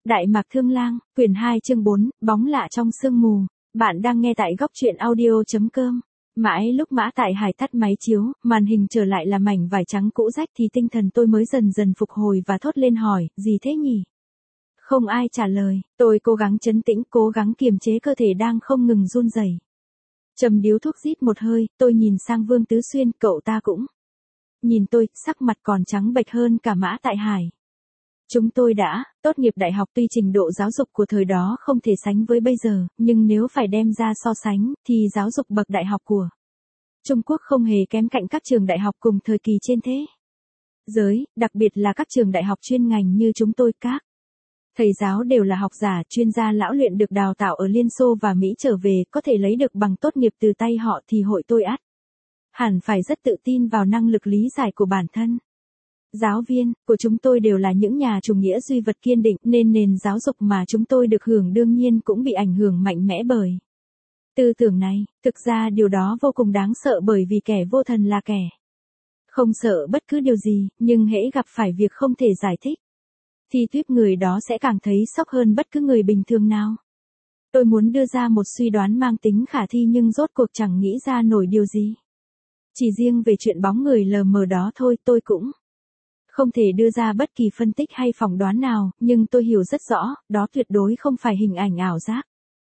Đại Mạc Thương Lang, quyển 2 chương 4, bóng lạ trong sương mù. Bạn đang nghe tại góc truyện audio.com. Mãi lúc Mã Tại Hải tắt máy chiếu, màn hình trở lại là mảnh vải trắng cũ rách thì tinh thần tôi mới dần dần phục hồi và thốt lên hỏi, gì thế nhỉ? Không ai trả lời, tôi cố gắng trấn tĩnh, cố gắng kiềm chế cơ thể đang không ngừng run rẩy. Châm điếu thuốc rít một hơi, tôi nhìn sang Vương Tứ Xuyên, cậu ta cũng nhìn tôi, sắc mặt còn trắng bệch hơn cả Mã Tại Hải. Chúng tôi đã tốt nghiệp đại học, tuy trình độ giáo dục của thời đó không thể sánh với bây giờ, nhưng nếu phải đem ra so sánh, thì giáo dục bậc đại học của Trung Quốc không hề kém cạnh các trường đại học cùng thời kỳ trên thế giới, đặc biệt là các trường đại học chuyên ngành như chúng tôi. Các thầy giáo đều là học giả, chuyên gia lão luyện được đào tạo ở Liên Xô và Mỹ trở về, có thể lấy được bằng tốt nghiệp từ tay họ thì hội tôi hẳn phải rất tự tin vào năng lực lý giải của bản thân. Giáo viên của chúng tôi đều là những nhà chủ nghĩa duy vật kiên định, nên nền giáo dục mà chúng tôi được hưởng đương nhiên cũng bị ảnh hưởng mạnh mẽ bởi tư tưởng này. Thực ra điều đó vô cùng đáng sợ, bởi vì kẻ vô thần là kẻ không sợ bất cứ điều gì, nhưng hễ gặp phải việc không thể giải thích thì tuyếp người đó sẽ càng thấy sốc hơn bất cứ người bình thường nào. Tôi muốn đưa ra một suy đoán mang tính khả thi nhưng rốt cuộc chẳng nghĩ ra nổi điều gì. Chỉ riêng về chuyện bóng người lờ mờ đó thôi, tôi cũng không thể đưa ra bất kỳ phân tích hay phỏng đoán nào, nhưng tôi hiểu rất rõ, đó tuyệt đối không phải hình ảnh ảo giác.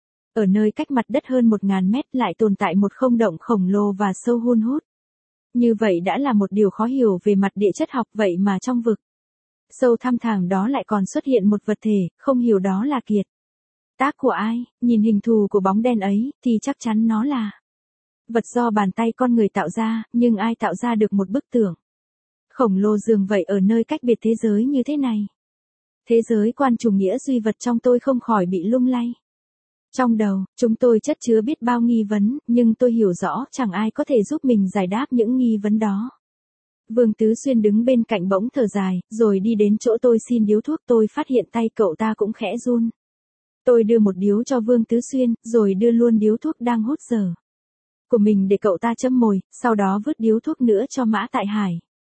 Ở nơi cách mặt đất hơn 1000 mét lại tồn tại một không động khổng lồ và sâu hun hút. Như vậy đã là một điều khó hiểu về mặt địa chất học, vậy mà trong vực sâu thăm thẳm đó lại còn xuất hiện một vật thể, không hiểu đó là kiệt tác của ai. Nhìn hình thù của bóng đen ấy, thì chắc chắn nó là vật do bàn tay con người tạo ra, nhưng ai tạo ra được một bức tượng khổng lồ dường vậy ở nơi cách biệt thế giới như thế này? Thế giới quan chủ nghĩa duy vật trong tôi không khỏi bị lung lay. Trong đầu, chúng tôi chất chứa biết bao nghi vấn, nhưng tôi hiểu rõ chẳng ai có thể giúp mình giải đáp những nghi vấn đó. Vương Tứ Xuyên đứng bên cạnh bỗng thở dài, rồi đi đến chỗ tôi xin điếu thuốc. Tôi phát hiện tay cậu ta cũng khẽ run. Tôi đưa một điếu cho Vương Tứ Xuyên, rồi đưa luôn điếu thuốc đang hút dở của mình để cậu ta châm mồi, sau đó vứt điếu thuốc nữa cho Mã Tại Hải.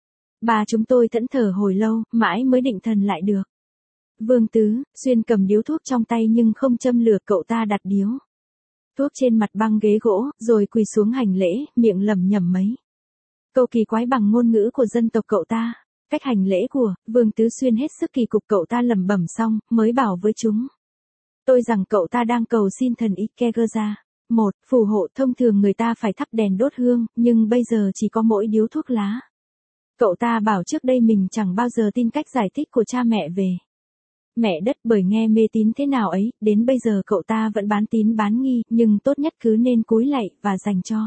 Bà chúng tôi thẫn thờ hồi lâu, mãi mới định thần lại được. Vương Tứ Xuyên cầm điếu thuốc trong tay nhưng không châm lửa, cậu ta đặt điếu thuốc trên mặt băng ghế gỗ, rồi quỳ xuống hành lễ, miệng lẩm nhẩm mấy câu kỳ quái bằng ngôn ngữ của dân tộc cậu ta. Cách hành lễ của Vương Tứ Xuyên hết sức kỳ cục, cậu ta lẩm bẩm xong, mới bảo với chúng tôi rằng cậu ta đang cầu xin thần Ikegaza một phù hộ. Thông thường người ta phải thắp đèn đốt hương, nhưng bây giờ chỉ có mỗi điếu thuốc lá. Cậu ta bảo trước đây mình chẳng bao giờ tin cách giải thích của cha mẹ về mẹ đất, bởi nghe mê tín thế nào ấy, đến bây giờ cậu ta vẫn bán tín bán nghi, nhưng tốt nhất cứ nên cúi lạy và dành cho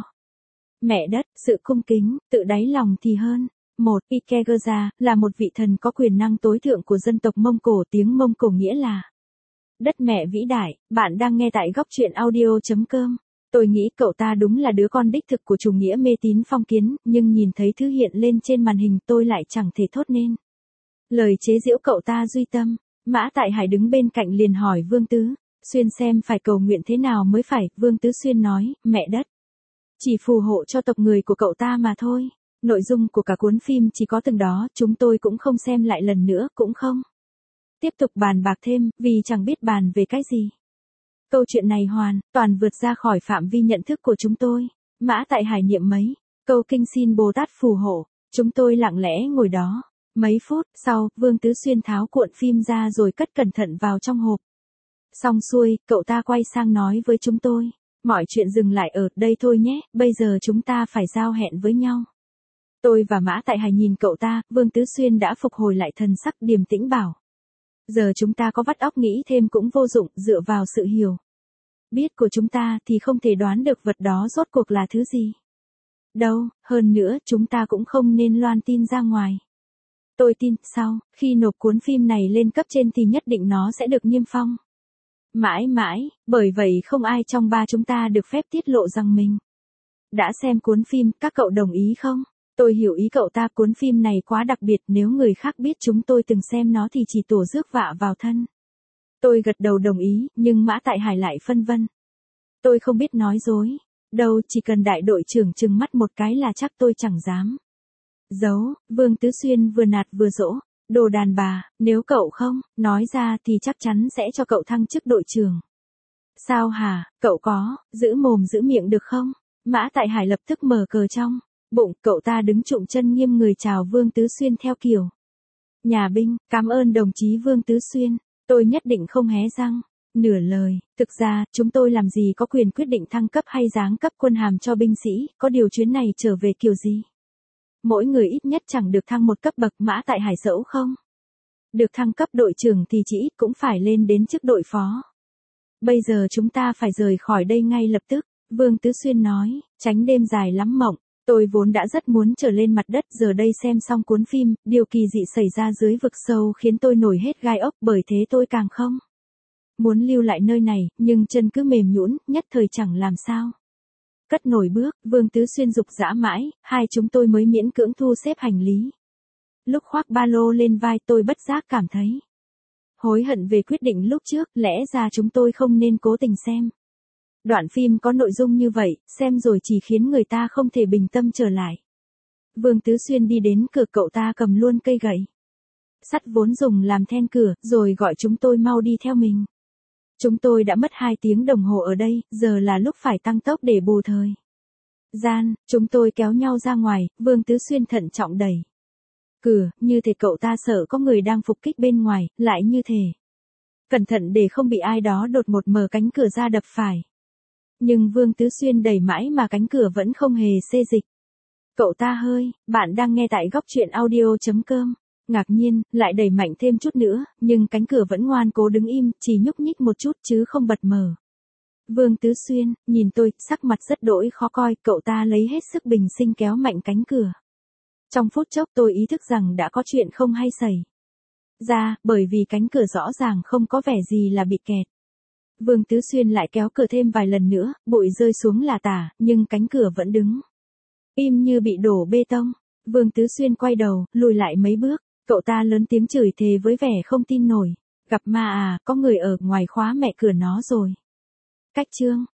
mẹ đất sự cung kính tự đáy lòng thì hơn. Một Ikegaza là một vị thần có quyền năng tối thượng của dân tộc Mông Cổ, tiếng Mông Cổ nghĩa là đất mẹ vĩ đại. Bạn đang nghe tại góc truyện audio.com. Tôi nghĩ cậu ta đúng là đứa con đích thực của chủ nghĩa mê tín phong kiến, nhưng nhìn thấy thứ hiện lên trên màn hình tôi lại chẳng thể thốt nên lời chế giễu cậu ta duy tâm. Mã Tại Hải đứng bên cạnh liền hỏi Vương Tứ Xuyên xem phải cầu nguyện thế nào mới phải. Vương Tứ Xuyên nói, mẹ đất chỉ phù hộ cho tộc người của cậu ta mà thôi. Nội dung của cả cuốn phim chỉ có từng đó, chúng tôi cũng không xem lại lần nữa, cũng không tiếp tục bàn bạc thêm, vì chẳng biết bàn về cái gì. Câu chuyện này hoàn toàn vượt ra khỏi phạm vi nhận thức của chúng tôi. Mã Tại Hải niệm mấy câu kinh xin Bồ Tát phù hộ. Chúng tôi lặng lẽ ngồi đó. Mấy phút sau, Vương Tứ Xuyên tháo cuộn phim ra rồi cất cẩn thận vào trong hộp. Xong xuôi, cậu ta quay sang nói với chúng tôi, mọi chuyện dừng lại ở đây thôi nhé, bây giờ chúng ta phải giao hẹn với nhau. Tôi và Mã Tại Hải nhìn cậu ta. Vương Tứ Xuyên đã phục hồi lại thần sắc, điềm tĩnh bảo, giờ chúng ta có vắt óc nghĩ thêm cũng vô dụng, dựa vào sự hiểu biết của chúng ta thì không thể đoán được vật đó rốt cuộc là thứ gì đâu, hơn nữa chúng ta cũng không nên loan tin ra ngoài. Tôi tin, sau khi nộp cuốn phim này lên cấp trên thì nhất định nó sẽ được niêm phong mãi mãi, bởi vậy không ai trong ba chúng ta được phép tiết lộ rằng mình đã xem cuốn phim. Các cậu đồng ý không? Tôi hiểu ý cậu ta, cuốn phim này quá đặc biệt, nếu người khác biết chúng tôi từng xem nó thì chỉ tổ rước vạ vào thân. Tôi gật đầu đồng ý, nhưng Mã Tại Hải lại phân vân. Tôi không biết nói dối đâu, chỉ cần đại đội trưởng trừng mắt một cái là chắc tôi chẳng dám giấu. Vương Tứ Xuyên vừa nạt vừa dỗ, Đồ đàn bà, nếu cậu không nói ra thì chắc chắn sẽ cho cậu thăng chức đội trưởng. Sao hả, cậu có giữ mồm giữ miệng được không? Mã Tại Hải lập tức mở cờ trong bụng, cậu ta đứng trụm chân nghiêm người chào Vương Tứ Xuyên theo kiểu nhà binh, cảm ơn đồng chí Vương Tứ Xuyên, tôi nhất định không hé răng nửa lời. Thực ra, chúng tôi làm gì có quyền quyết định thăng cấp hay giáng cấp quân hàm cho binh sĩ, có điều chuyến này trở về kiểu gì? Mỗi người ít nhất chẳng được thăng một cấp bậc. Mã Tại Hải dẫu không được thăng cấp đội trưởng thì chỉ ít cũng phải lên đến chức đội phó. Bây giờ chúng ta phải rời khỏi đây ngay lập tức, Vương Tứ Xuyên nói, tránh đêm dài lắm mộng. Tôi vốn đã rất muốn trở lên mặt đất, giờ đây xem xong cuốn phim, điều kỳ dị xảy ra dưới vực sâu khiến tôi nổi hết gai ốc, bởi thế tôi càng không muốn lưu lại nơi này, nhưng chân cứ mềm nhũn, nhất thời chẳng làm sao cất nổi bước. Vương Tứ Xuyên giục dã mãi, hai chúng tôi mới miễn cưỡng thu xếp hành lý. Lúc khoác ba lô lên vai, tôi bất giác cảm thấy hối hận về quyết định lúc trước, lẽ ra chúng tôi không nên cố tình xem đoạn phim có nội dung như vậy, xem rồi chỉ khiến người ta không thể bình tâm trở lại. Vương Tứ Xuyên đi đến cửa, cậu ta cầm luôn cây gậy sắt vốn dùng làm then cửa, rồi gọi chúng tôi mau đi theo mình. Chúng tôi đã mất 2 tiếng đồng hồ ở đây, giờ là lúc phải tăng tốc để bù thời gian. Chúng tôi kéo nhau ra ngoài, Vương Tứ Xuyên thận trọng đẩy cửa, như thể cậu ta sợ có người đang phục kích bên ngoài, lại như thể cẩn thận để không bị ai đó đột ngột mở cánh cửa ra đập phải. Nhưng Vương Tứ Xuyên đẩy mãi mà cánh cửa vẫn không hề xê dịch. Cậu ta hơi, bạn đang nghe tại góc truyện audio.com. Ngạc nhiên, lại đẩy mạnh thêm chút nữa, nhưng cánh cửa vẫn ngoan cố đứng im, chỉ nhúc nhích một chút chứ không bật mở. Vương Tứ Xuyên, nhìn tôi, sắc mặt rất đỗi khó coi, cậu ta lấy hết sức bình sinh kéo mạnh cánh cửa. Trong phút chốc tôi ý thức rằng đã có chuyện không hay xảy ra, bởi vì cánh cửa rõ ràng không có vẻ gì là bị kẹt. Vương Tứ Xuyên lại kéo cửa thêm vài lần nữa, bụi rơi xuống là tả, nhưng cánh cửa vẫn đứng im như bị đổ bê tông. Vương Tứ Xuyên quay đầu, lùi lại mấy bước, cậu ta lớn tiếng chửi thề với vẻ không tin nổi. Gặp ma à, có người ở ngoài khóa mẹ cửa nó rồi. Cách chương